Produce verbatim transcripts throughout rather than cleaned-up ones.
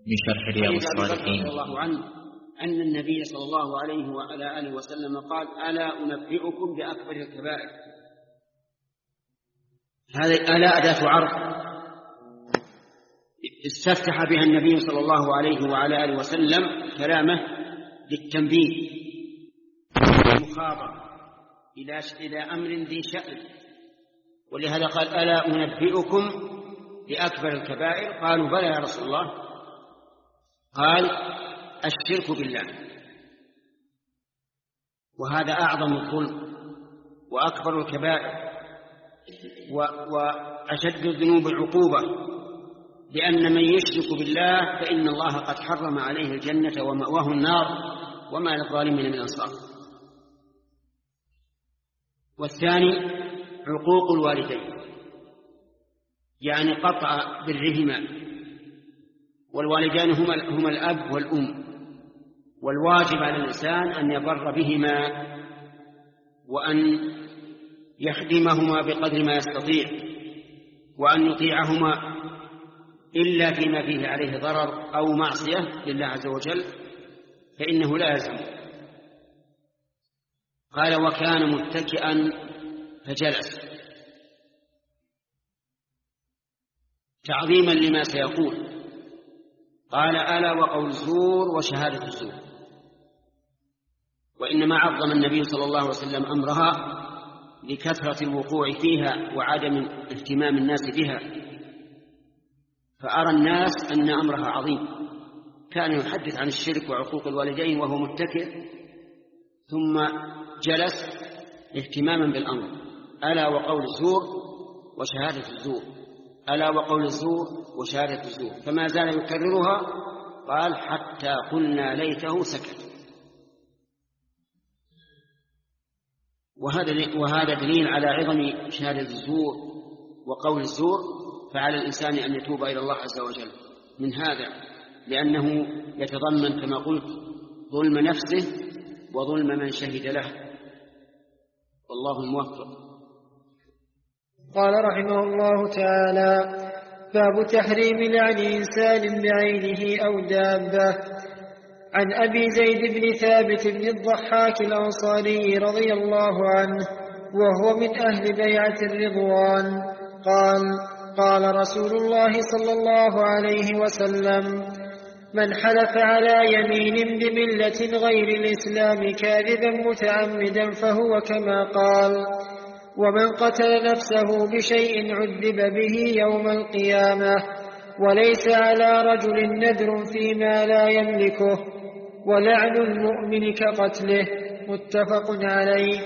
من شرح رياض الصالحين رضي الله عنه أن النبي صلى الله عليه وعلى آله وسلم قال: ألا أنبئكم بأكبر الكبائر. هذه ألا أداة عرض استفتح بها النبي صلى الله عليه وعلى آله وسلم كلامه للتنبيه والمخاطبة إلى إلى أمر ذي شأن، ولهذا قال: ألا أنبئكم بأكبر الكبائر؟ قالوا: بلى يا رسول الله. قال: الشرك بالله، وهذا أعظم الظلم وأكبر الكبائر وأشد الذنوب عقوبة، لأن من يشرك بالله فإن الله قد حرم عليه الجنة ومأواه النار وما للظالمين من أنصار. والثاني عقوق الوالدين، يعني قطع برهما، والوالدان هما الأب والأم، والواجب على الإنسان أن يبر بهما وأن يخدمهما بقدر ما يستطيع، وأن يطيعهما إلا فيما فيه عليه ضرر أو معصية لله عز وجل فإنه لا يلزم. قال: وكان متكئا فجلس، تعظيما لما سيقول. قال: ألا وقول الزور وشهادة الزور. وإنما عظم النبي صلى الله عليه وسلم أمرها لكثرة الوقوع فيها وعدم اهتمام الناس بها، فأرى الناس أن أمرها عظيم. كان يحدث عن الشرك وعقوق الوالدين وهو متكئ، ثم جلس اهتماما بالأمر. ألا وقول الزور وشهادة الزور، ألا وقول الزور وشهادة الزور، فما زال يكررها. قال: حتى قلنا ليته سكت. وهذا وهذا دليل على عظم شهادة الزور وقول الزور، فعلى الإنسان أن يتوب إلى الله عز وجل من هذا، لأنه يتضمن كما قلت ظلم نفسه وظلم من شهد له، والله الموفق. قال رحمه الله تعالى: باب تحريم لعن إنسان بعينه أو دابة. عن أبي زيد بن ثابت بن الضحاك الأنصاري رضي الله عنه وهو من أهل بيعة الرضوان قال: قال رسول الله صلى الله عليه وسلم: من حلف على يمين بملة غير الإسلام كاذبا متعمدا فهو كما قال، ومن قتل نفسه بشيء عذب به يوم القيامة، وليس على رجل نذر فيما لا يملكه، ولعن المؤمن كقتله. متفق عليه.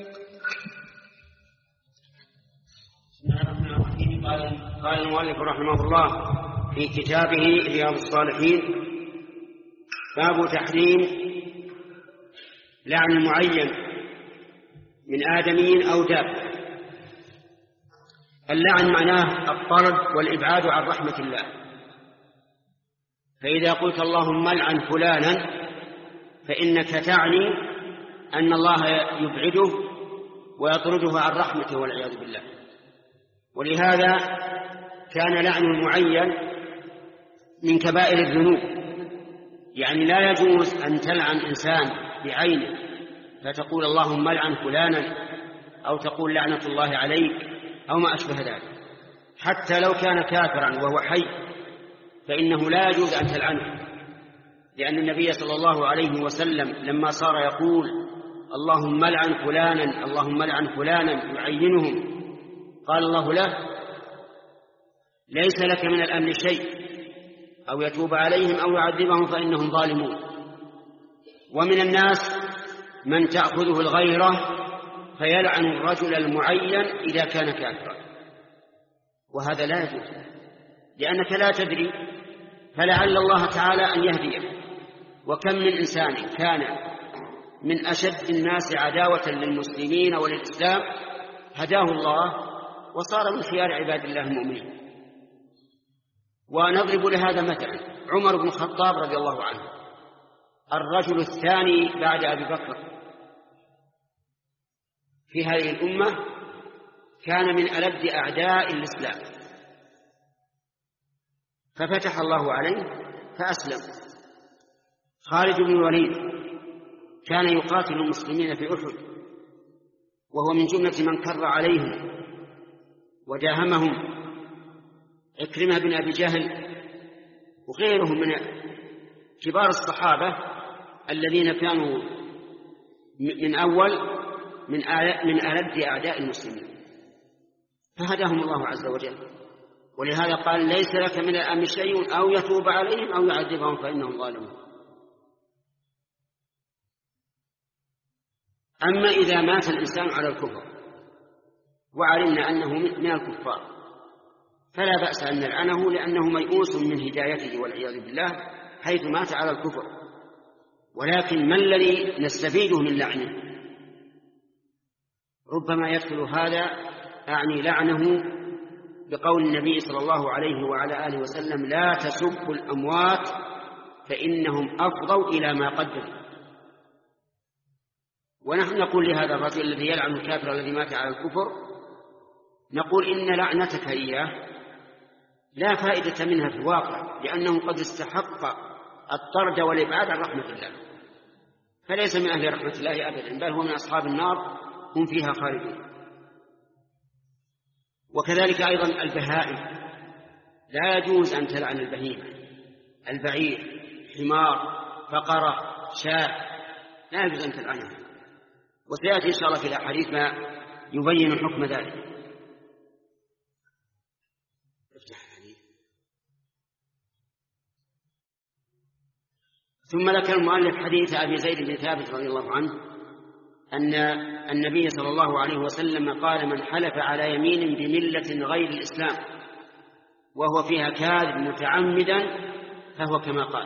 قال المؤلف رحمه الله في كتابه رياض الصالحين: باب تحريم لعن معين من آدمي أو دابة. اللعن معناه الطرد والإبعاد عن رحمة الله، فإذا قلت اللهم العن فلانا فإنك تعني أن الله يبعده ويطرده عن رحمته والعياذ بالله. ولهذا كان لعن المعين من كبائر الذنوب، يعني لا يجوز أن تلعن إنسان بعينه فتقول اللهم العن فلانا أو تقول لعنة الله عليك أو ما أشبه ذلك، حتى لو كان كافرا وهو حي فإنه لا يجوز أن تلعنه، لأن النبي صلى الله عليه وسلم لما صار يقول اللهم العن فلانا اللهم العن فلانا يعينهم، قال الله له: ليس لك من الأمر شيء، أو يتوب عليهم أو يعذبهم فإنهم ظالمون. ومن الناس من تأخذه الغيرة فيلعن الرجل المعين إذا كان كافرا، وهذا لا يجوز، لأنك لا تدري، فلعل الله تعالى أن يهديه. وكم من إنسان كان من أشد الناس عداوة للمسلمين وللإسلام هداه الله وصار من خيار عباد الله المؤمنين. ونضرب لهذا مثلا عمر بن الخطاب رضي الله عنه، الرجل الثاني بعد أبي بكر في هذه الأمة، كان من ألد أعداء الإسلام، ففتح الله عليه فأسلم. خالد بن الوليد كان يقاتل المسلمين في أحد، وهو من جملة من كر عليهم وداهمهم. عكرمة بن أبي جهل وغيرهم من كبار الصحابة الذين كانوا من أول من من ألد أعداء المسلمين، فهداهم الله عز وجل. ولهذا قال: ليس لك من الأمر شيء أو يتوب عليهم أو يعذبهم فإنهم ظالمون. أما إذا مات الإنسان على الكفر وعلمنا أنه من الكفار فلا بأس أن نلعنه، لأنه ميؤوس من هدايته والعياذ بالله حيث مات على الكفر. ولكن ما الذي نستفيده من لعنه؟ ربما يدخل هذا أعني لعنه بقول النبي صلى الله عليه وعلى آله وسلم: لا تسبوا الأموات فإنهم أفضوا إلى ما قدموا. ونحن نقول لهذا الرجل الذي يلعن الكافر الذي مات على الكفر، نقول: إن لعنتك إياه لا فائدة منها في الواقع، لأنه قد استحق الطرد والإبعاد عن رحمة الله، فليس من أهل رحمة الله أبدا، بل هو من أصحاب النار هم فيها خالدون. وكذلك أيضا البهائم، لا يجوز أن تلعن البهيمة، البعير، حمار، بقرة، شاة، لا يجوز أن تلعنها، وسيأتي إن شاء الله في الأحاديث ما يبين حكم ذلك. ثم ذكر المؤلف حديث أبي زيد بن ثابت رضي الله عنه أن النبي صلى الله عليه وسلم قال: من حلف على يمين بملة غير الإسلام وهو فيها كاذب متعمدا فهو كما قال.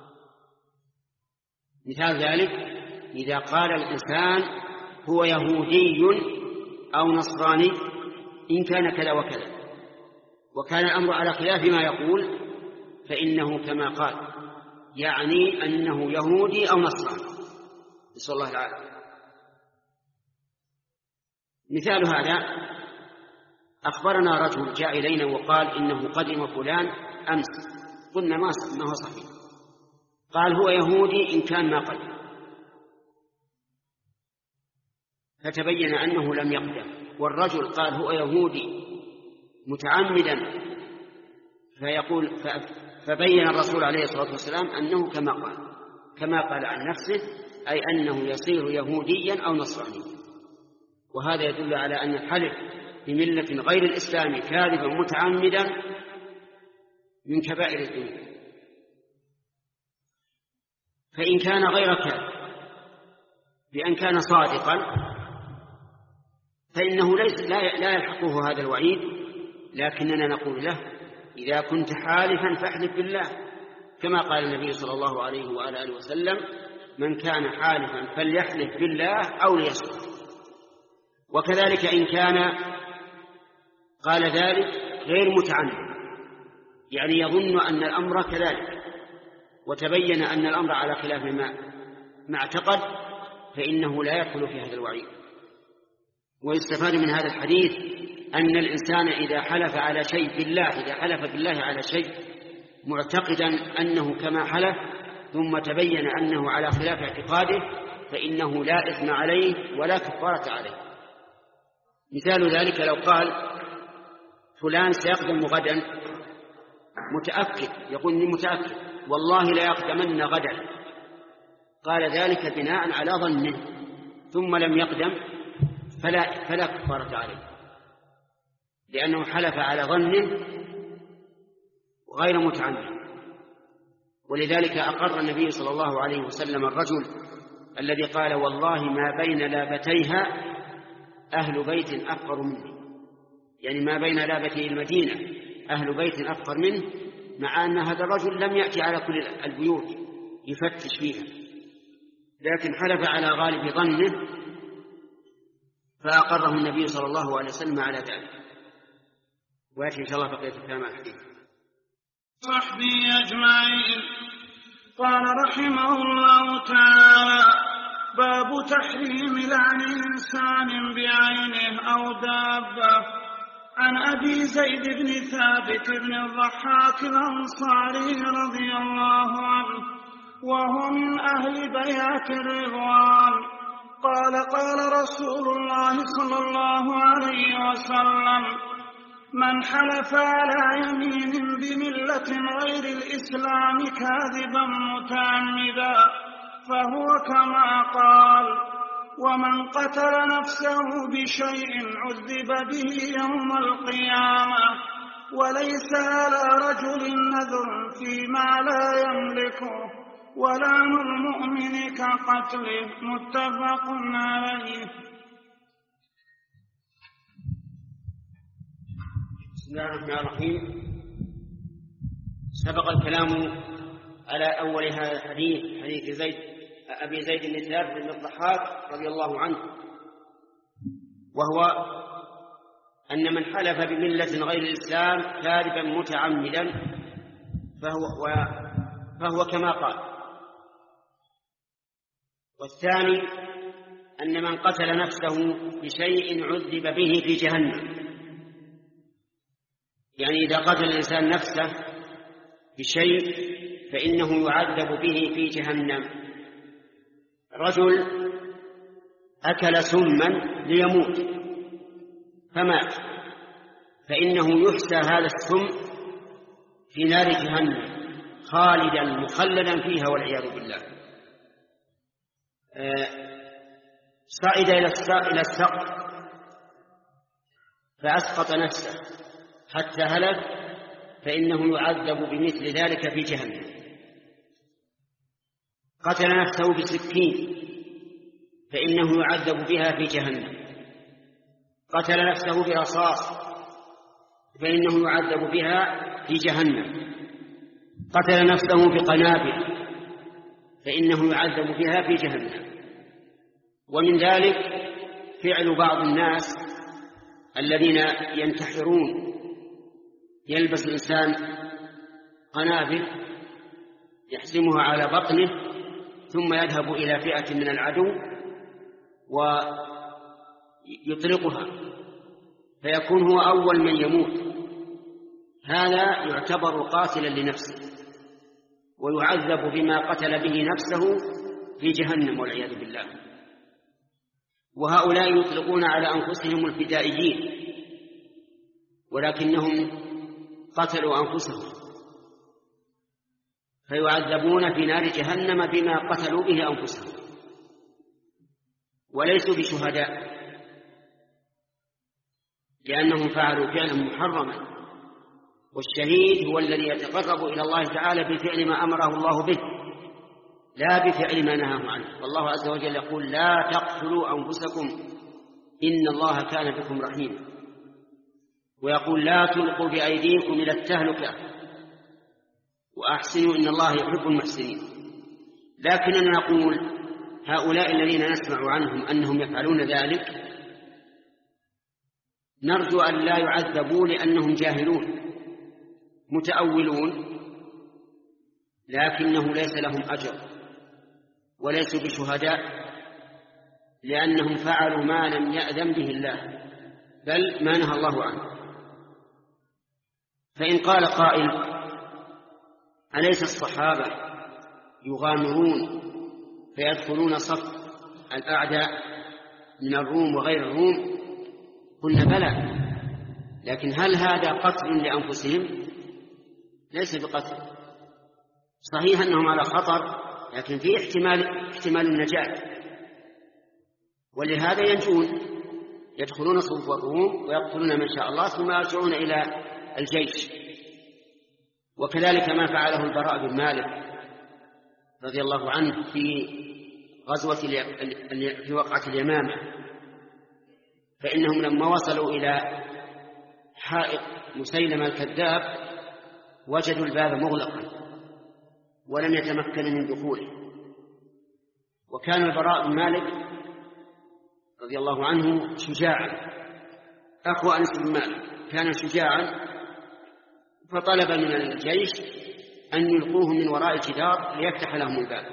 مثال ذلك: إذا قال الإنسان هو يهودي أو نصراني إن كان كذا وكذا، وكان الأمر على خلاف ما يقول، فإنه كما قال، يعني أنه يهودي أو نصراني، نسأل الله العافية. مثال هذا: أخبرنا رجل جاء إلينا وقال إنه قدم فلان أمس، قلنا ما هو صحيح، قال هو يهودي إن كان ما قدم، فتبين أنه لم يقدم، والرجل قال هو يهودي متعمدا، فيقول فبين الرسول عليه الصلاة والسلام أنه كما قال كما قال عن نفسه، أي أنه يصير يهوديا أو نصرانيا. وهذا يدل على أن الحلف بملة غير الإسلام كاذبا متعمدا من كبائر الذنوب. فإن كان غير كاذب بأن كان صادقا فإنه ليس لا يلحقه هذا الوعيد، لكننا نقول له: إذا كنت حالفا فاحلف بالله، كما قال النبي صلى الله عليه وعلى آله وسلم: من كان حالفا فليحلف بالله أو ليصمت. وكذلك إن كان قال ذلك غير متعمد، يعني يظن أن الأمر كذلك وتبين أن الأمر على خلاف ما ما اعتقد، فإنه لا يدخل في هذا الوعيد. ويستفاد من هذا الحديث أن الإنسان إذا حلف على شيء بالله إذا حلف بالله على شيء معتقدا أنه كما حلف ثم تبين أنه على خلاف اعتقاده، فإنه لا إثم عليه ولا كفارة عليه. مثال ذلك: لو قال فلان سيقدم غدا، متأكد، يقول إني متأكد والله لا يقدمن غدا، قال ذلك بناء على ظنه ثم لم يقدم، فلا, فلا كفارة عليه، لأنه حلف على ظنه غير متعمد. ولذلك أقر النبي صلى الله عليه وسلم الرجل الذي قال: والله ما بين لابتيها أهل بيت أفقر مني، يعني ما بين لابتي المدينة أهل بيت أفقر منه، مع أن هذا الرجل لم يأتي على كل البيوت يفتش فيها، لكن حلف على غالب ظنه فأقره النبي صلى الله عليه وسلم على ذلك. ويأتي إن شاء الله بقية الكلام على الحديث. صحبه أجمعين. قال رحمه الله تعالى: باب تحريم لعن إنسان بعينه أو دابة. عن أبي زيد بن ثابت بن الضحاك الأنصاري رضي الله عنه وهو من أهل بيعة الرضوان قال قال رسول الله صلى الله عليه وسلم من حلف على يمين بملة غير الإسلام كاذبا متعمدا فهو كما قال ومن قتل نفسه بشيء عذب به يوم القيامة وليس على رجل نذر فيما لا يملكه ولعن المؤمن كقتله متفق عليه. بسم الله الرحمن الرحيم. سبق الكلام على أول هذا الحديث حديث زيد أبي زيد بن ثابت بن الضحاك رضي الله عنه، وهو أن من حلف بملة غير الإسلام كاذبا متعمدا فهو, فهو كما قال. والثاني أن من قتل نفسه بشيء عذب به في جهنم، يعني إذا قتل الإنسان نفسه بشيء فإنه يعذب به في جهنم. رجل أكل سما ليموت فمات، فإنه يحسى هذا السم في نار جهنم خالدا مخلدا فيها والعياذ بالله. صعد إلى السقف فأسقط نفسه حتى هلك، فإنه يعذب بمثل ذلك في جهنم. قتل نفسه بسكين فإنه يعذب بها في جهنم. قتل نفسه برصاص فإنه يعذب بها في جهنم. قتل نفسه بقنابل فإنه يعذب بها في جهنم. ومن ذلك فعل بعض الناس الذين ينتحرون، يلبس الإنسان قنابل يحزمها على بطنه ثم يذهب إلى فئة من العدو ويطلقها فيكون هو أول من يموت. هذا يعتبر قاتلا لنفسه ويعذب بما قتل به نفسه في جهنم والعياذ بالله. وهؤلاء يطلقون على أنفسهم الفدائيين ولكنهم قتلوا أنفسهم فيعذبون في نار جهنم بما قتلوا به أنفسهم وليسوا بشهداء، لأنهم فعلوا فعلا محرما. والشهيد هو الذي يتقرب إلى الله تعالى بفعل ما أمره الله به لا بفعل ما نهاه عنه. والله عز وجل يقول لا تقتلوا أنفسكم إن الله كان بكم رحيما، ويقول لا تلقوا بأيديكم إلى التهلكة وأحسنوا إن الله يحب المحسنين. لكننا نقول هؤلاء الذين نسمع عنهم أنهم يفعلون ذلك نرجو أن لا يعذبوا لأنهم جاهلون متأولون، لكنه ليس لهم أجر وليسوا بشهداء لأنهم فعلوا ما لم يأذن به الله بل ما نهى الله عنه. فإن قال قائل أليس الصحابة يغامرون فيدخلون صف الأعداء من الروم وغير الروم؟ قلنا بلى، لكن هل هذا قتل لأنفسهم؟ ليس بقتل. صحيح أنهم على خطر لكن في احتمال احتمال النجاة، ولهذا ينجون يدخلون صف الروم ويقتلون من شاء الله ثم يرجعون إلى الجيش. وكذلك ما فعله البراء بن مالك رضي الله عنه في غزوة في وقعة اليمامة، فإنهم لما وصلوا إلى حائط مسيلمة الكذاب وجدوا الباب مغلقا ولم يتمكن من دخوله. وكان البراء بن مالك رضي الله عنه شجاعا، أخو أنس بن مالك، كان شجاعا، فطلب من الجيش أن يلقوه من وراء الجدار ليفتح لهم الباب،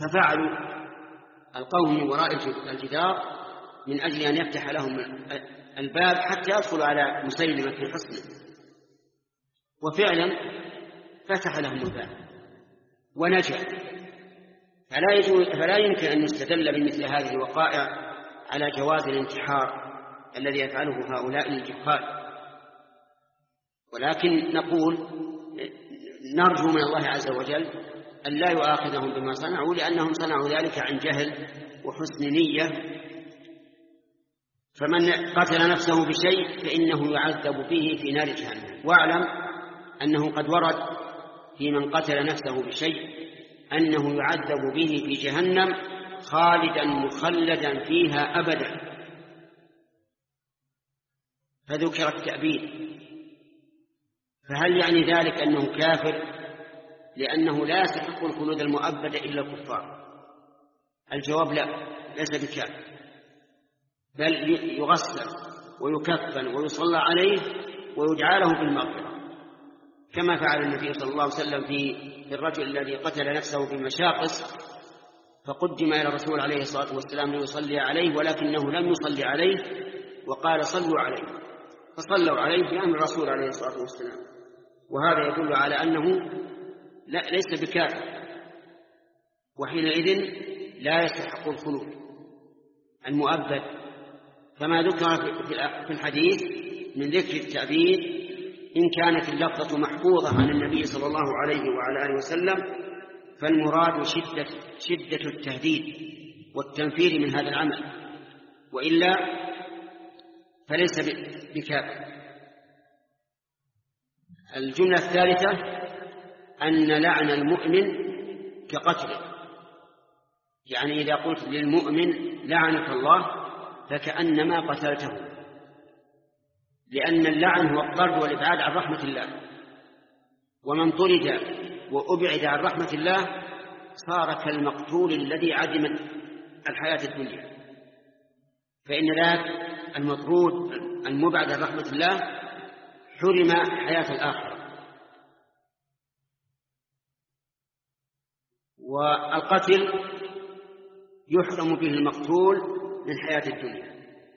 ففعلوا، ألقوه من وراء الجدار من أجل أن يفتح لهم الباب حتى يدخل على مسيلمة في حصنه، وفعلا فتح لهم الباب ونجا. فلا, فلا يمكن أن يستدل بمثل هذه الوقائع على جواز الانتحار الذي يفعله هؤلاء الجهال، ولكن نقول نرجو من الله عز وجل أن لا يؤاخذهم بما صنعوا، لأنهم صنعوا ذلك عن جهل وحسن نية. فمن قتل نفسه بشيء فإنه يعذب به في نار جهنم. واعلم أنه قد ورد في من قتل نفسه بشيء أنه يعذب به في جهنم خالدا مخلدا فيها أبدا، فذكر التأبيد. فهل يعني ذلك أنه كافر؟ لأنه لا يستحق الخلود المؤبد إلا الكفار. الجواب لا، ليس بكافر، بل يغسل ويكفن ويصلى عليه ويدعى له بالمغفرة، كما فعل النبي صلى الله عليه وسلم في الرجل الذي قتل نفسه في المشاقص، فقدم إلى الرسول عليه الصلاة والسلام ليصلي عليه، ولكنه لم يصلي عليه وقال صلوا عليه، فصلوا عليه بأمر الرسول عليه الصلاة والسلام. وهذا يدل على أنه لا ليس بكافر، وحينئذ لا يستحق الخلود المؤبد، كما ذكر في الحديث من ذكر التأبيد إن كانت اللفظة محفوظة عن النبي صلى الله عليه وعلى آله وسلم، فالمراد شدة, شدة التهديد والتنفير من هذا العمل، وإلا فليس بكافر. الجملة الثالثة أن لعن المؤمن كقتله، يعني إذا قلت للمؤمن لعنك الله فكأنما قتلته، لأن اللعن هو الطرد والإبعاد عن رحمة الله، ومن طرد وأبعد عن رحمة الله صار كالمقتول الذي عدم الحياة الدنيا. فإن ذاك المطرود المبعد عن رحمة الله حرم حياة الآخرة. والقتل يحرم به المقتول من حياة الدنيا.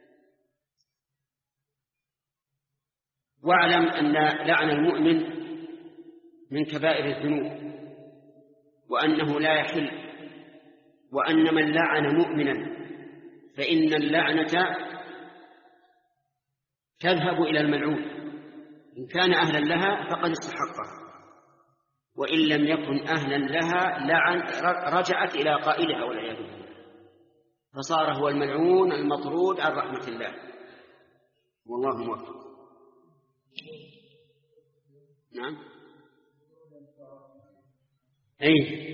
واعلم أن لعن المؤمن من كبائر الذنوب، وأنه لا يحل، وأن من لعن مؤمنا فإن اللعنة تذهب إلى الملعون، إن كان أهلا لها فقد استحقها، وإن لم يكن أهلا لها لعن رجعت إلى قائلها والعياذ بالله، فصار هو الملعون المطرود عن رحمة الله، والله موفق. نعم أي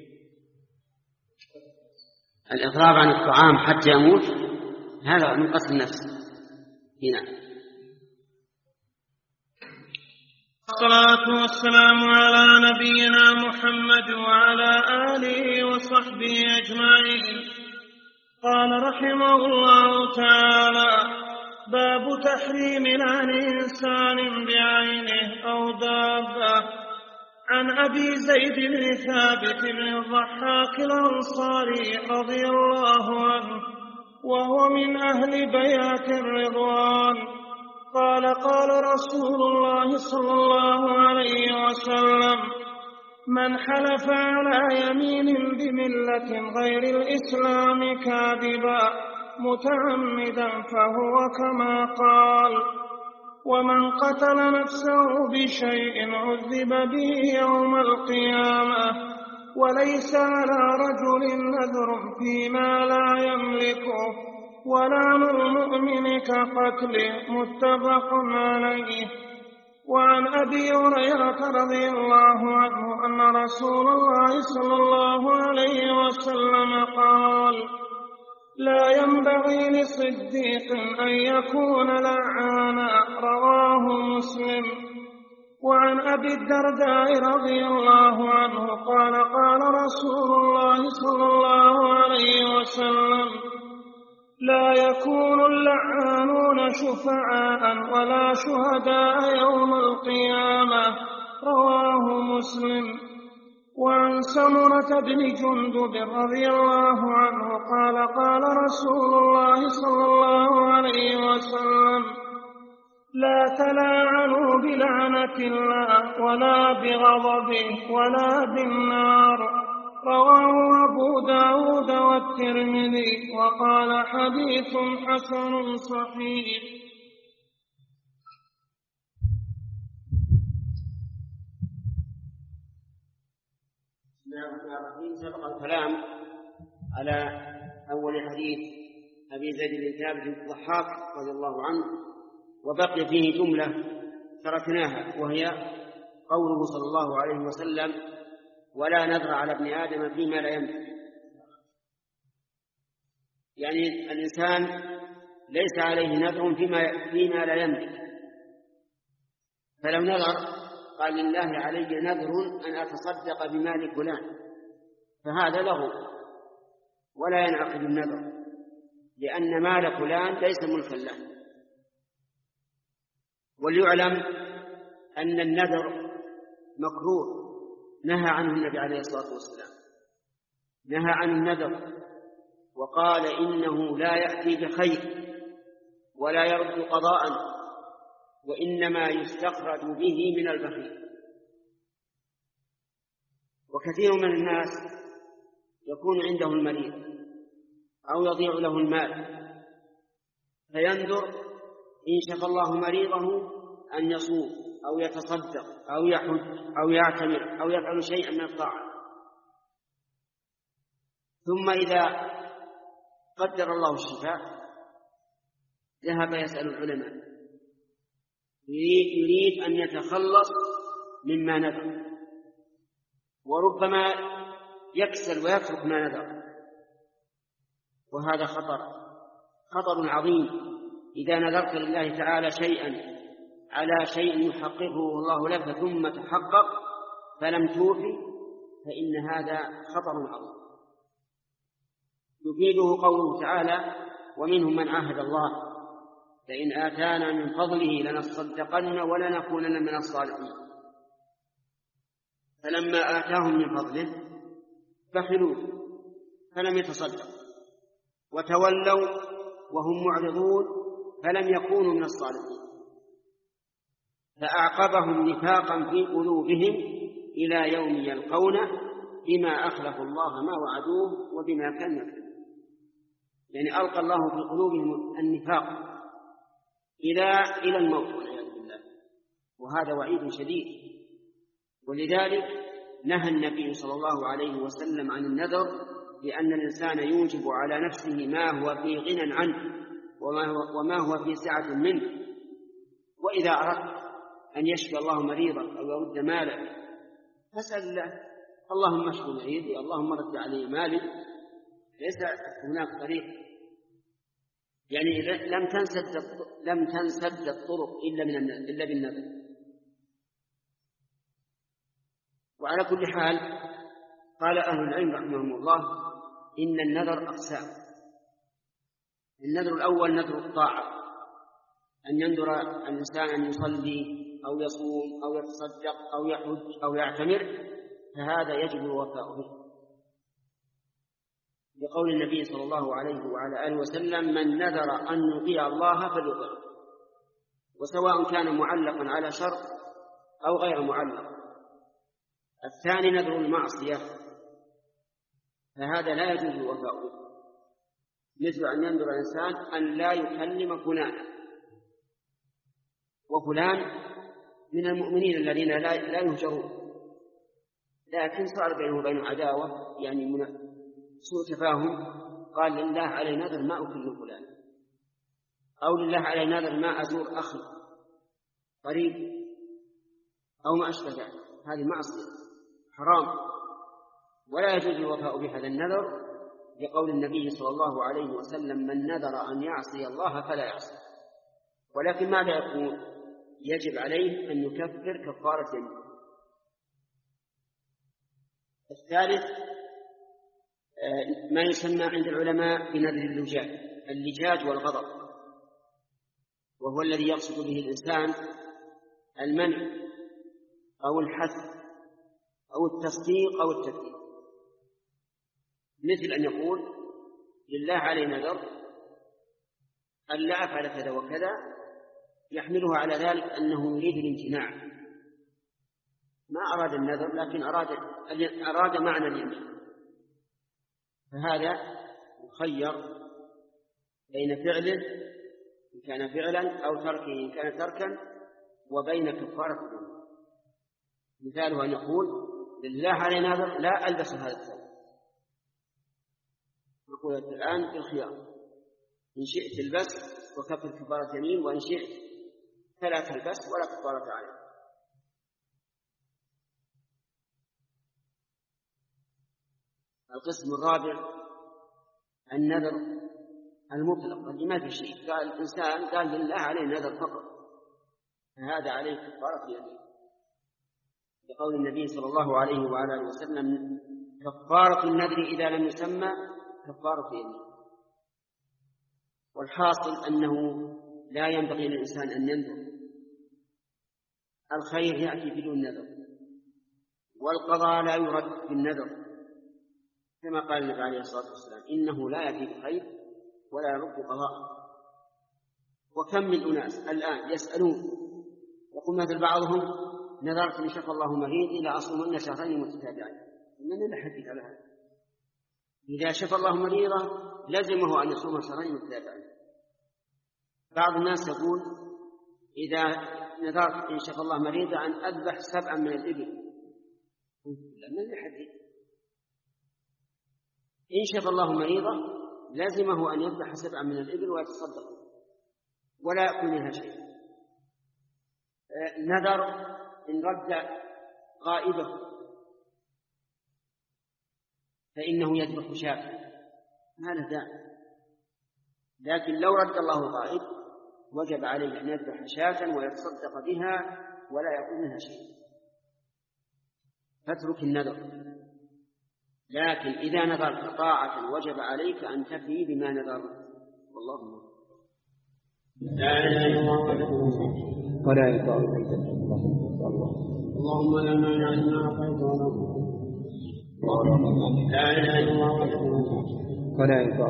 الإضراب عن الطعام حتى يموت هذا من قتل النفس. هنا الصلاة والسلام على نبينا محمد وعلى آله وصحبه أجمعين. قال رحمه الله تعالى: باب تحريم لعن إنسان بعينه أو دابة. عن أبي زيد بن ثابت بن الضحاك الأنصاري رضي الله عنه وهو من أهل بيعة الرضوان قال: قال رسول الله صلى الله عليه وسلم: من حلف على يمين بملة غير الإسلام كاذبا متعمدا فهو كما قال. ومن قتل نفسه بشيء عذب به يوم القيامة وليس على رجل نذر فيما لا يملكه ولعن المؤمن كقتله متفق عليه. وعن أبي هريرة رضي الله عنه أن رسول الله صلى الله عليه وسلم قال: لا ينبغي لصديق أن يكون لعانا، رواه مسلم. وعن أبي الدرداء رضي الله عنه قال: قال رسول الله صلى الله عليه وسلم: لا يكون اللعانون شفعاء ولا شهداء يوم القيامة، رواه مسلم. وعن عن سمرة بن جندب رضي الله عنه قال قال رسول الله صلى الله عليه وسلم: لا تلاعنوا بلعنة الله ولا بغضبه ولا بالنار. رواه أبو داود والترمذي وقال حديث حسن صحيح. سبق الكلام على أول حديث أبي زيد بن ثابت بن الضحاك رضي الله عنه، وبقي فيه جملة تركناها، وهي قوله صلى الله عليه وسلم: ولا نذر على ابن آدم فيما لا يملك. يعني الإنسان ليس عليه نذر فيما, فيما لا يملك، فلو نذر قال: لله علي نذر أن أتصدق بمال فلان، فهذا له ولا ينعقد النذر، لأن مال فلان ليس ملكا له. وليعلم أن النذر مكروه، نهى عنه النبي عليه الصلاة والسلام، نهى عن النذر وقال: إنه لا يأتي بخير ولا يرد قضاء، وإنما يستخرج به من البخيل. وكثير من الناس يكون عنده المريض أو يضيع له المال، فينذر إن شفى الله مريضه أن يصوم أو يتصدق أو يحج أو يعتمر أو يفعل شيئا من الطاعة، ثم إذا قدر الله الشفاء ذهب يسأل العلماء، يريد أن يتخلص مما نذر، وربما يكسل ويترك ما نذر، وهذا خطر خطر عظيم. إذا نذرت لله تعالى شيئا على شيء يحققه الله لك ثم تحقق فلم توفي، فإن هذا خطر عظيم. يفيده قوله تعالى: ومنهم من عاهد الله لئن آتانا من فضله لنصدقن ولنكونن من الصالحين. فلما آتاهم من فضله بخلوا فلم يتصدقوا وتولوا وهم معرضون فلم يكونوا من الصالحين، فأعقبهم نفاقا في قلوبهم إلى يوم يلقونه بما أخلفوا الله ما وعدوه وبما كانوا يكذبون. يعني ألقى الله في قلوبهم النفاق إلى إلى الموت والعياذ بالله، وهذا وعيد شديد. ولذلك نهى النبي صلى الله عليه وسلم عن النذر، لأن الإنسان يوجب على نفسه ما هو في غنى عنه وما هو, وما هو في سعة منه. وإذا أردت أن يشفي الله مريضا أو يرد مالا فاسأل الله: اللهم اشف مريضي، اللهم رد علي مالي. ليس هناك طريق، يعني لم تنسد لم تنسد الطرق إلا من إلا بالنذر. وعلى كل حال قال أهل العلم رحمهم الله: إن النذر أقسام. النذر الأول نذر الطاعة، أن ينذر الإنسان أن يصلي أو يصوم أو يتصدق أو يحج أو يعتمر، فهذا يجب الوفاء به، بقول النبي صلى الله عليه وعلى آله وسلم: من نذر أن يطيع الله فليطعه، وسواء كان معلقا على شرط أو غير معلق. الثاني نذر المعصية، فهذا لا يجوز الوفاء به، مثل أن ينذر الإنسان أن لا يكلم فلانا، وفلان من المؤمنين الذين لا يهجرون، لكن صار بينه وبين عداوة، يعني من سوء تفاهم، قال: لله علي نذر ما أكلم فلان، أو لله علي نذر ما أزور أخي قريب، أو ما أشبه ذلك. هذه معصية حرام، ولا يجوز الوفاء بهذا النذر، لقول النبي صلى الله عليه وسلم: من نذر أن يعصي الله فلا يعصي. ولكن ماذا يكون؟ يجب عليه أن يكفر كفارة يمين. الثالث ما يسمى عند العلماء بنذر اللجاج، اللجاج والغضب، وهو الذي يقصد به الإنسان المنع أو الحث أو التصديق أو التكذيب، مثل أن يقول لله علي نذر أن لا أفعل كذا وكذا، يحمله على ذلك أنه يريد الامتناع، ما أراد النذر لكن أراد أراد معنى اليمين، فهذا مخير بين فعله إن كان فعلا أو تركه إن كان تركا وبين كفارة الذنوب. مثاله أن يقول لله علي نذر لا ألبس هذا الثوب، نقول الآن بالخيار، إن شئت البس وكفر كفارة يمين، وإن شئت فلا تلبس ولا كفارة عليه. القسم الرابع النذر المطلق اللي ما في شيء، قال الإنسان قال لله عليه نذر فقط، فهذا عليه كفارة يمين، بقول النبي صلى الله عليه وعلى آله وسلم كفارة النذر إذا لم يسمى كفارة يمين. والحاصل أنه لا ينبغي للإنسان أن ينذر، الخير يأتي بدون نذر، والقضاء لا يرد بالنذر، كما قال النبي عليه الصلاة والسلام إنه لا يأتي بخير ولا يرد قضاء. وكم من أناس الآن يسألون يقول مثل بعضهم نذرت إن شفى الله مريض إلى أصومن شهرين متتابعين، من الحديث على هذا؟ إذا شفى الله مريضا لزمه أن يصوم شهرين متتابعين. بعض الناس يقول إذا نذرت إن شفى الله مريضا أن أذبح سبعا من الإبل، من الحديث؟ إن شفى الله مريضا لازمه أن يذبح سبعا من الإبل ويتصدق ولا يأكل منها شيء. نذر إن رد غائبه فإنه يذبح شاة، ما له داعي، لكن لو رد الله غائب وجب عليه أن يذبح شاة ويتصدق بها ولا يأكل منها شيء. فاترك النذر، لكن إذا نذرت طاعة وجب عليك أن تفي بما نذرت. والله أكبر. لا إله إلا الله ولا يطاع اللهم لا مانع لما أعطيت لا إله إلا الله ولا يطاع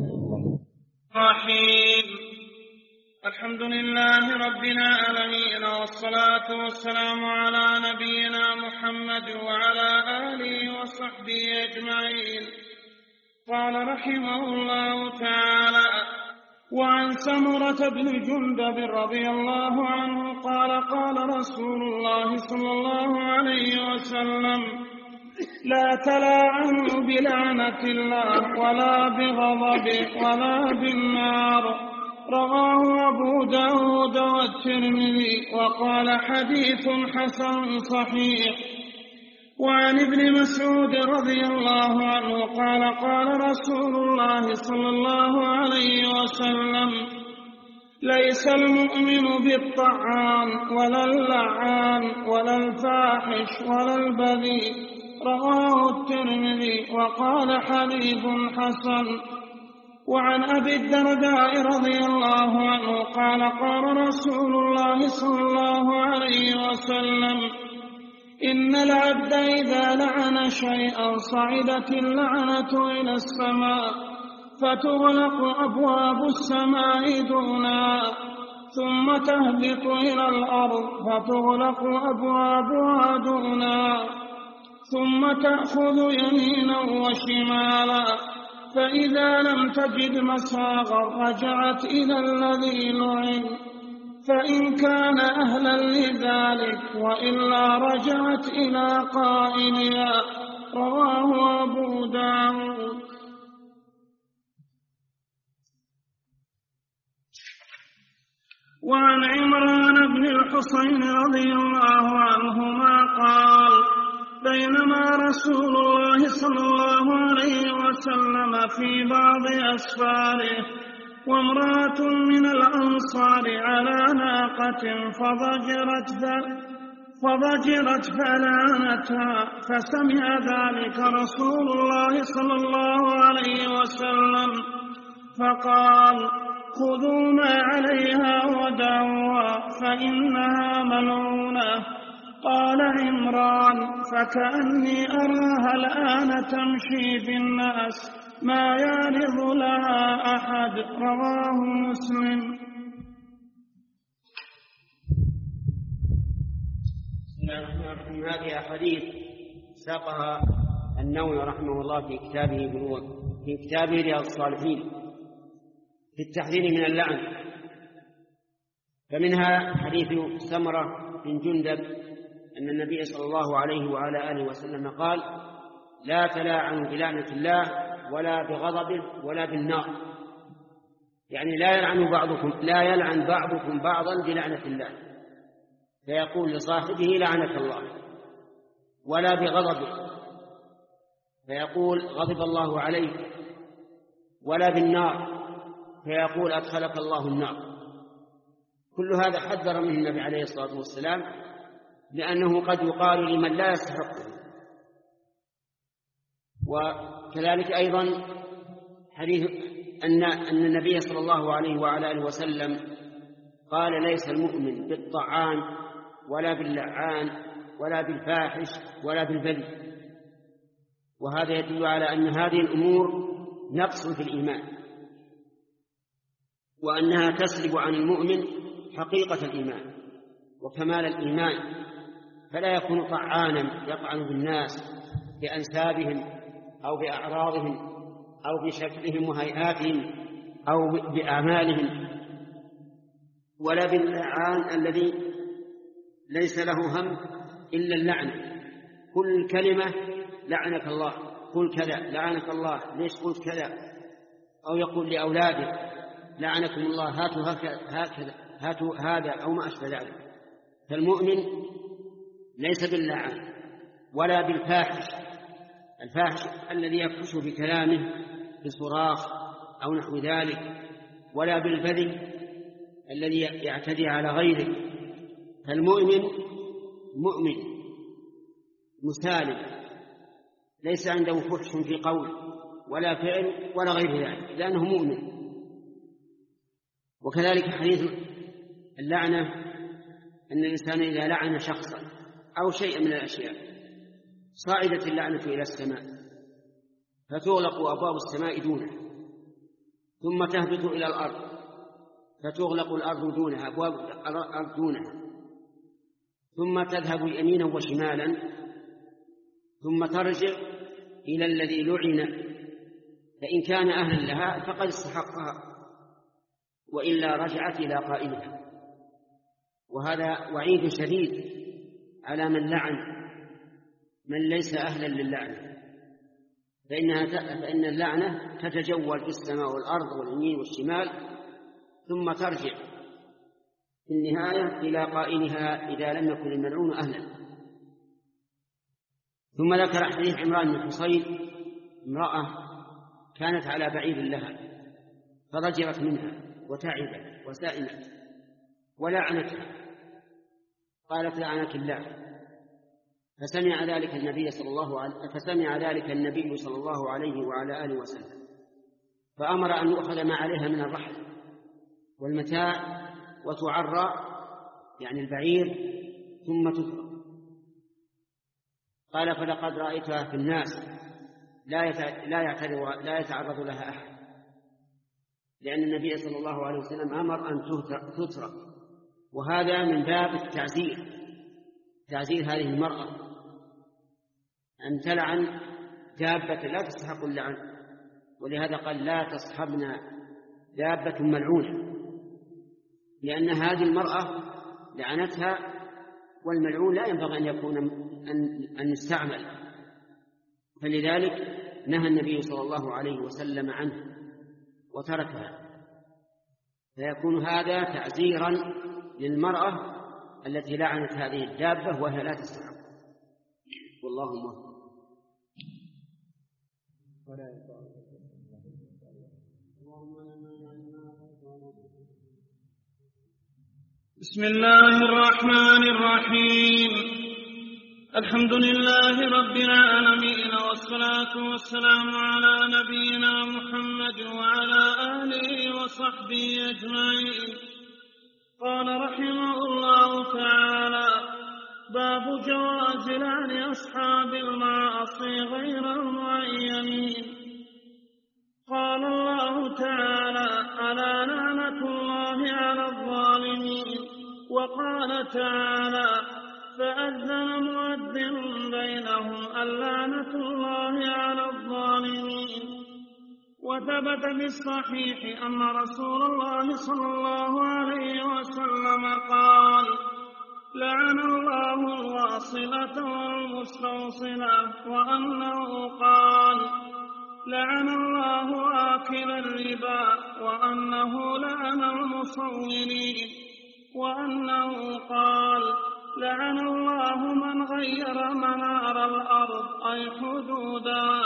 رحيم. الحمد لله رب العالمين، والصلاة والسلام على نبينا محمد وعلى آله وصحبه أجمعين. قال رحمه الله تعالى: وعن سمرة بن جندب رضي الله عنه قال: قال رسول الله صلى الله عليه وسلم: لا تلاعنوا بلعنة الله ولا بغضبه ولا بالنار. رواه أبو داود والترمذي وقال: حديث حسن صحيح. وعن ابن مسعود رضي الله عنه قال: قال رسول الله صلى الله عليه وسلم: ليس المؤمن بالطعان ولا اللعان ولا الفاحش ولا البذيء. رواه الترمذي وقال: حديث حسن. وعن أبي الدرداء رضي الله عنه قال: قال رسول الله صلى الله عليه وسلم: إن العبد إذا لعن شيئا صعدت اللعنة إلى السماء فتغلق أبواب السماء دونها، ثم تهبط إلى الأرض فتغلق أبوابها دونها، ثم تأخذ يمينا وشمالا، فإذا لم تجد مساغا رجعت إلى الذي لعن، فإن كان أهلا لذلك وإلا رجعت إلى قائلها. رواه أبو داود. وعن عمران بن الحصين رضي الله عنهما قال: بينما رسول الله صلى الله عليه وسلم في بعض أسفاره وامرأة من الأنصار على ناقة فضجرت فضجرت فلعنتها، فسمع ذلك رسول الله صلى الله عليه وسلم فقال: خذوا ما عليها ودعوها فإنها ملعونة. قال عمران: فكأني أراها الآن تمشي في الناس ما يعرض لها أحد. رواه مسلم. هذه أحاديث ساقها النووي رحمه الله في كتابه بلوغ في كتابه رياض الصالحين في التحذير من اللعن. فمنها حديث سمرة بن جندب أن النبي صلى الله عليه وعلى آله وسلم قال: لا تلاعنوا بلعنة الله ولا بغضبه ولا بالنار. يعني لا يلعن بعضكم لا يلعن بعضكم بعضا بلعنة الله، فيقول لصاحبه: لعنك الله، ولا بغضبه، فيقول: غضب الله عليك، ولا بالنار، فيقول: أدخلك الله النار. كل هذا حذر منه النبي عليه الصلاة والسلام، لأنه قد يقال لمن لا يستحقه. وكذلك أيضا حديث أن أن النبي صلى الله عليه وعلى آله وسلم قال: ليس المؤمن بالطعان ولا باللعان ولا بالفاحش ولا بالبذيء. وهذا يدل على أن هذه الأمور نقص في الإيمان، وأنها تسلب عن المؤمن حقيقة الإيمان وكمال الإيمان، فلا يكون طعانا يطعن بالناس بأنسابهم أو بأعراضهم أو بشكلهم وهيئاتهم أو بأعمالهم، ولا باللعان الذي ليس له هم إلا اللعن. كل كلمة: لعنك الله، قل كذا، لعنك الله، ليش قلت كذا؟ أو يقول لأولاده: لعنكم الله، هاتوا هكذا، هاتوا هذا، أو ما أشبه ذلك. فالمؤمن ليس باللعان ولا بالفاحش، الفاحش الذي يفحش بكلامه بصراخ أو نحو ذلك، ولا بالبذي الذي يعتدي على غيره. فالمؤمن مؤمن مسالم، ليس عنده فحش في قول ولا فعل ولا غير ذلك، لأنه مؤمن. وكذلك حديث اللعنة أن الإنسان إذا لعن شخصا أو شيئا من الأشياء صعدت اللعنة إلى السماء، فتغلق أبواب السماء دونه، ثم تهبط إلى الأرض فتغلق الأرض دونها، أبواب الأرض دونها، ثم تذهب يمينا وشمالا، ثم ترجع إلى الذي لعن، فإن كان أهلا لها فقد استحقها، وإلا رجعت إلى قائلها. وهذا وعيد شديد على من لعن من ليس أهلا للعنة، فإنها فإن اللعنة تتجول في السماء والأرض واليمين والشمال، ثم ترجع في النهاية إلى قائلها إذا لم يكن الملعون أهلا. ثم ذكر حديث عمران بن حصين: امرأة كانت على بعير لها فرجعت منها وتعبت وسائمت ولعنتها، قالت: لعنك الله. فسمع ذلك النبي صلى الله عليه فسمع ذلك النبي صلى الله عليه وعلى آله وسلم، فأمر أن يؤخذ ما عليها من الرحل والمتاع وتعرى، يعني البعير، ثم تترك. قال: فلقد رأيتها في الناس لا يعترض لا يتعرض لها أحد، لأن النبي صلى الله عليه وسلم أمر أن تترك. وهذا من باب التعزير، تعزير هذه المرأة، أن تلعن دابة لا تستحق اللعن، ولهذا قال: لا تصحبنا دابة ملعونة، لأن هذه المرأة لعنتها، والملعون لا ينبغي أن يكون أن يستعمل، فلذلك نهى النبي صلى الله عليه وسلم عنه وتركها. فيكون هذا تعزيرا للمرأة التي لعنت هذه الدابة وهي لا تستحق. والله موفق. بسم الله الرحمن الرحيم. الحمد لله رب العالمين، والصلاة والسلام على نبينا محمد وعلى آله وصحبه أجمعين. قال رحمه الله تعالى: باب جواز لعن أصحاب المعاصي غير المعينين. قال الله تعالى: ألا لعنة الله على الظالمين. وقال تعالى: فأذن مؤذن بينهم اللعنة الله على الظالمين. وثبت في الصحيح أن رسول الله صلى الله عليه وسلم قال: لعن الله الواصلة والمستوصلة. وأنه قال: لعن الله آكل الربا. وأنه لعن المصورين. وأنه قال: لعن الله من غير منار الأرض أي حدودها.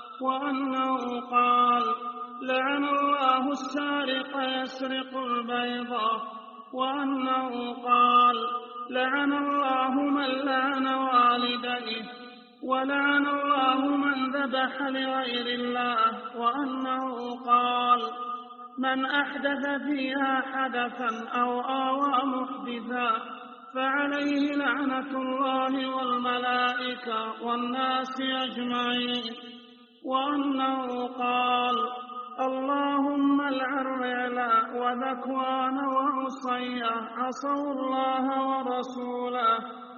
وأنه قال: لعن الله السارق يسرق البيضة. وأنه قال: لعن الله من لعن والديه. ولعن الله من ذبح لغير الله. وأنه قال: من أحدث فيها حدثا أو آوى محدثا فعليه لعنة الله والملائكة والناس أجمعين. وأنه قال: اللهم العن رعلا وذكوان وعصية عصوا الله ورسوله.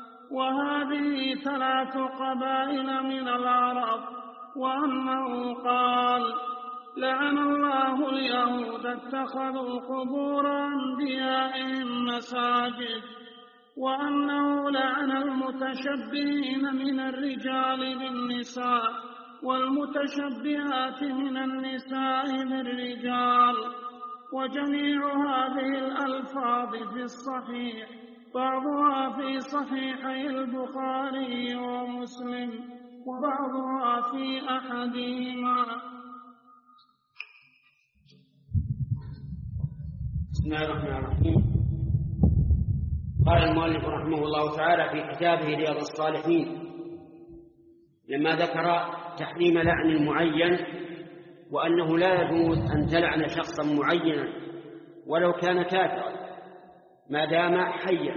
وهذه ثلاث قبائل من العرب. وأنه قال: لعن الله اليهود اتخذوا قبور أنبيائهم مساجد. وأنه لعن المتشبهين من الرجال بالنساء والمتشبهات من النساء بالرجال. وجميع هذه الألفاظ في الصحيح، بعضها في صحيحي البخاري ومسلم وبعضها في أحدهما. بسم الله الرحمن الرحيم. قال المؤلف رحمه الله تعالى في كتابه رياض الصالحين لما ذكر تحريم لعن المعين، وأنه لا يجوز أن تلعن شخصا معينا ولو كان كافرا ما دام حيا،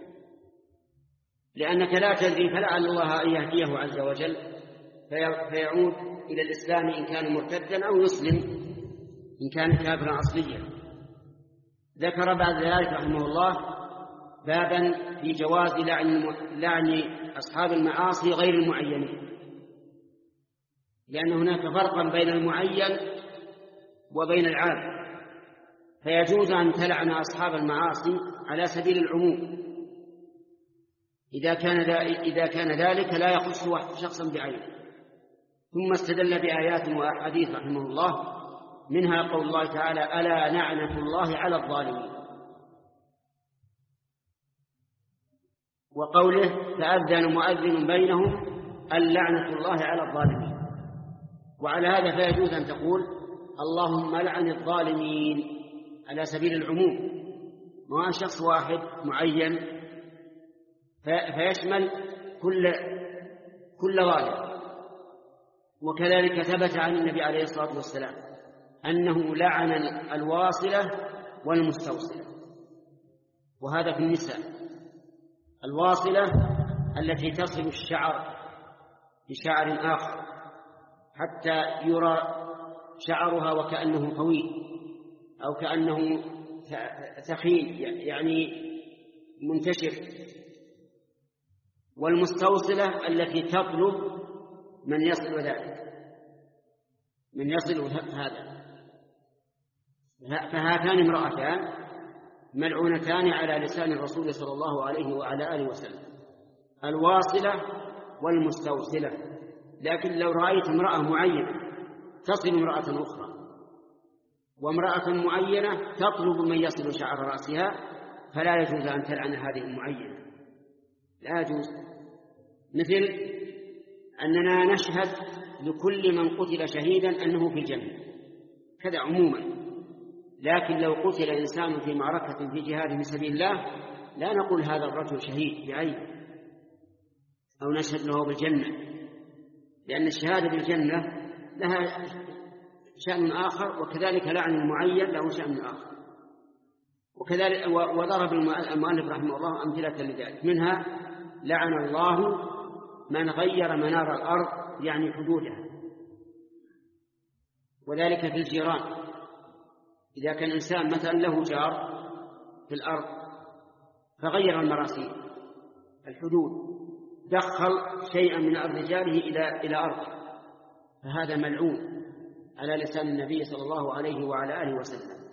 لأنك لا تدري، فلعل الله أن يهديه عز وجل فيعود إلى الإسلام إن كان مرتدا أو يسلم إن كان كافرا أصليا. ذكر بعد ذلك رحمه الله بابا في جواز لعن, لعن أصحاب المعاصي غير المعينين، لأن هناك فرقا بين المعين وبين العام، فيجوز أن تلعن أصحاب المعاصي على سبيل العموم إذا كان إذا كان ذلك لا يخص شخصا بعينه. ثم استدل بآيات وأحاديث رحمه الله، منها قول الله تعالى: ألا لعنة الله على الظالمين، وقوله: فأذن مؤذن بينهم اللعنة الله على الظالمين. وعلى هذا فيجوز أن تقول: اللهم لعن الظالمين على سبيل العموم، ما شخص واحد معين، فيشمل كل كل ظالم. وكذلك ثبت عن النبي عليه الصلاة والسلام أنه لعن الواصلة والمستوصلة، وهذا في النساء. الواصلة التي تصل الشعر بشعر آخر حتى يرى شعرها وكأنه طويل أو كأنه ثخين يعني منتشر. والمستوصلة التي تطلب من يصل ذلك من يصل هذا. فهاتان امرأتان ملعونتان على لسان الرسول صلى الله عليه وعلى آله وسلم، الواصلة والمستوصلة. لكن لو رأيت امرأة معينة تصل امرأة أخرى، وامرأة معينة تطلب من يصل شعر رأسها، فلا يجوز أن تلعن هذه المعينة، لا يجوز. مثل أننا نشهد لكل من قتل شهيدا أنه في الجنة، كذا عموما. لكن لو قتل إنسان في معركة في جهاد في سبيل الله لا نقول هذا الرجل شهيد بعينه أو نشهد له بالجنة، لأن الشهادة بالجنة لها شأن آخر، وكذلك لعن المعين له شأن آخر. وكذلك وضرب المؤلف رحمه الله أمثلة لذلك، منها لعن الله من غير منار الأرض يعني حدودها، وذلك في الجيران. إذا كان إنسان مثلا له جار في الأرض فغير المراسيم الحدود، دخل شيئا من أرض جاره إلى إلى أرضه، فهذا ملعون على لسان النبي صلى الله عليه وعلى آله وسلم.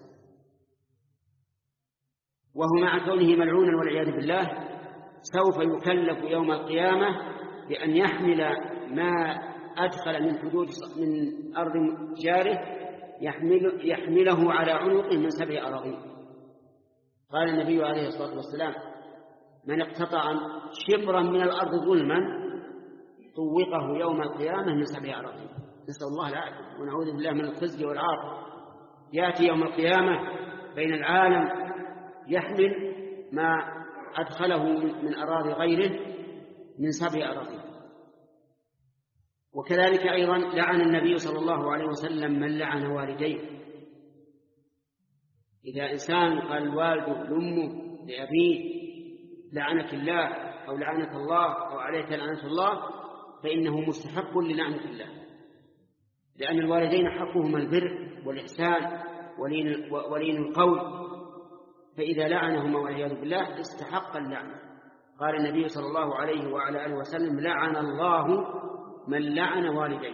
وهو مع كونه ملعونا والعياذ بالله سوف يكلف يوم القيامة بأن يحمل ما أدخل من حدود من أرض جاره يحمل يحمله على عنقه من سبع أراضين. قال النبي عليه الصلاة والسلام: من اقتطع شبرا من الأرض ظلما طوقه يوم القيامة من سبع أراضين. نسأل الله العافية ونعوذ بالله من الخزي والعار. يأتي يوم القيامة بين العالم يحمل ما أدخله من أراضي غيره من سبع أراضين. وكذلك أيضا لعن النبي صلى الله عليه وسلم من لعن والديه. إذا إنسان قال والده لأمه لأبيه لعنك الله أو لعنك الله أو عليك لعنة الله فإنه مستحق للعنة الله، لأن الوالدين حقهما البر والإحسان ولين القول، فإذا لعنهما والعياذ بالله استحق اللعنة. قال النبي صلى الله عليه وعلى آله وسلم: لعن الله من لعن والديه.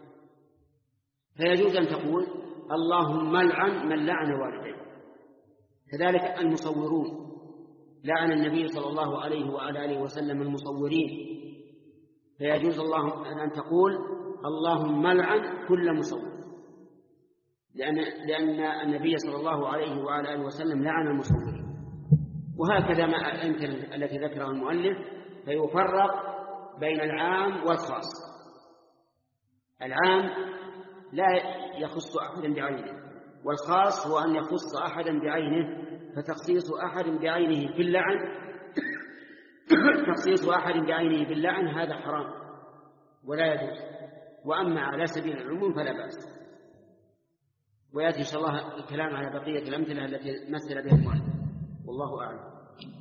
فيجوز أن تقول اللهم لعن من لعن والديه. كذلك المصورون، لعن النبي صلى الله عليه وعلى آله وسلم المصورين، فيجوز الله أن تقول اللهم لعن كل مصور، لأن, لأن النبي صلى الله عليه وعلى آله وسلم لعن المصورين. وهكذا ما الأمثلة التي ذكرها المؤلف، فيفرق بين العام والخاص. العام لا يخص أحدا بعينه، والخاص هو أن يخص أحدا بعينه، فتخصيص أحد بعينه باللعن تخصيص أحد بعينه باللعن هذا حرام ولا يجوز. وأما على سبيل العموم فلا بأس. ويأتي إن شاء الله الكلام على بقية الأمثلة التي مثل بها المؤلف، والله أعلم.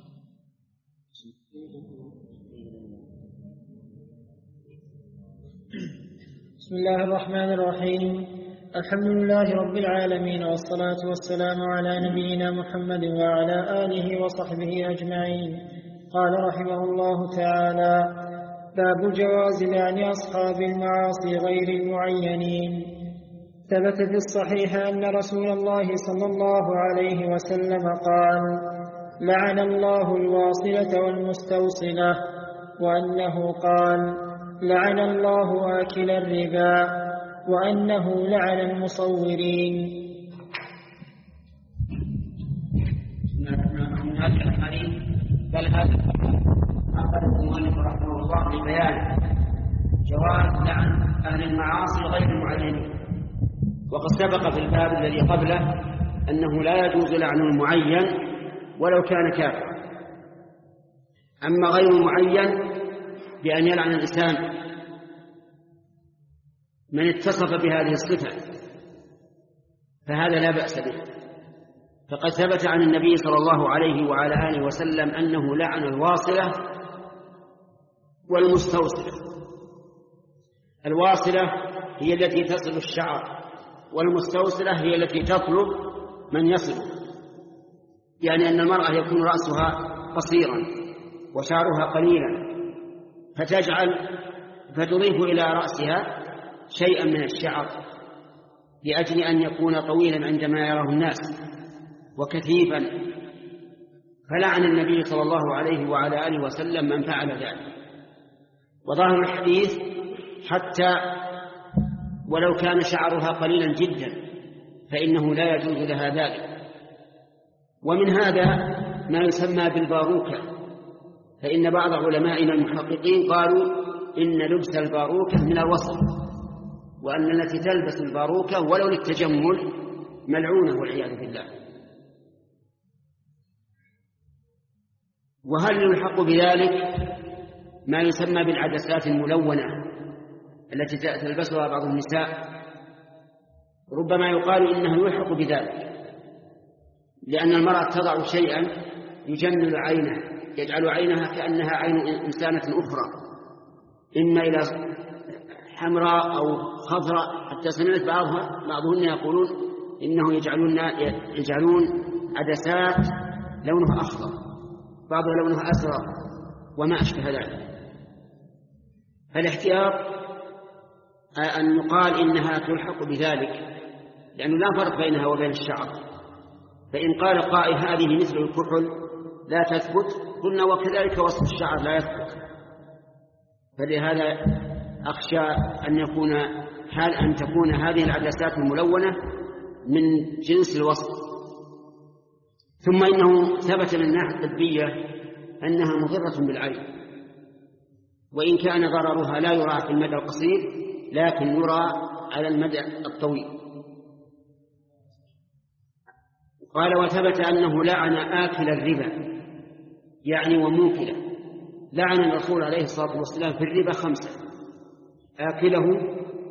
بسم الله الرحمن الرحيم. الحمد لله رب العالمين، والصلاة والسلام على نبينا محمد وعلى آله وصحبه أجمعين. قال رحمه الله تعالى: باب جواز لعن أصحاب المعاصي غير المعينين. ثبت في الصحيح أن رسول الله صلى الله عليه وسلم قال: لعن الله الواصلة والمستوصلة، وأنه قال: لعن الله آكل الربا، وأنه لعن المصورين. من هذا الحديث بل هذا أخذ المؤلف رحمه الله لبيان جواز لعن أهل المعاصي غير المعينين. وقد سبق في الباب الذي قبله أنه لا يجوز لعن المعين ولو كان كافرا. أما غير المعين بأن يلعن الإنسان من اتصف بهذه الصفة فهذا لا بأس به. فقد ثبت عن النبي صلى الله عليه وعلى آله وسلم أنه لعن الواصلة والمستوصلة. الواصلة هي التي تصل الشعر، والمستوصلة هي التي تطلب من يصل، يعني أن المرأة يكون رأسها قصيرا وشعرها قليلا فتجعل فتضيف إلى رأسها شيئا من الشعر لأجل أن يكون طويلا عندما يراه الناس وكثيفا. فلعن النبي صلى الله عليه وعلى آله وسلم من فعل ذلك. وظاهر الحديث حتى ولو كان شعرها قليلا جدا فإنه لا يجوز لها ذلك. ومن هذا ما يسمى بالباروكة، فإن بعض علمائنا المحققين قالوا إن لبس الباروكة من الوصف، وأن التي تلبس الباروكة ولو للتجمل ملعونة والعياذ بالله. وهل يلحق بذلك ما يسمى بالعدسات الملونة التي تلبسها بعض النساء؟ ربما يقال إنه يلحق بذلك، لأن المرأة تضع شيئا يجمل عينها يجعل عينها كأنها عين إنسانة أخرى، إما إلى حمراء أو خضراء، حتى سمعت بعضها بعضهن يقولون إنه يجعلون يجعلون عدسات لونها أخضر، بعضها لونها أزرق وما أشبه ذلك. فالاحتياط أن يقال إنها تلحق بذلك، لأنه لا فرق بينها وبين الشعر. فإن قال قائل هذه مثل الكحل لا تثبت، قلنا وكذلك وصف الشعر لا يثبت. فلهذا أخشى أن يكون حال أن تكون هذه العدسات الملونة من جنس الوصف. ثم إنه ثبت من الناحية الطبية أنها مضرة بالعين، وإن كان ضررها لا يرى في المدى القصير لكن يرى على المدى الطويل. قال وثبت أنه لعن آكل الربا يعني وموكله. لعن الرسول عليه الصلاة والسلام في الربا خمسة: آكله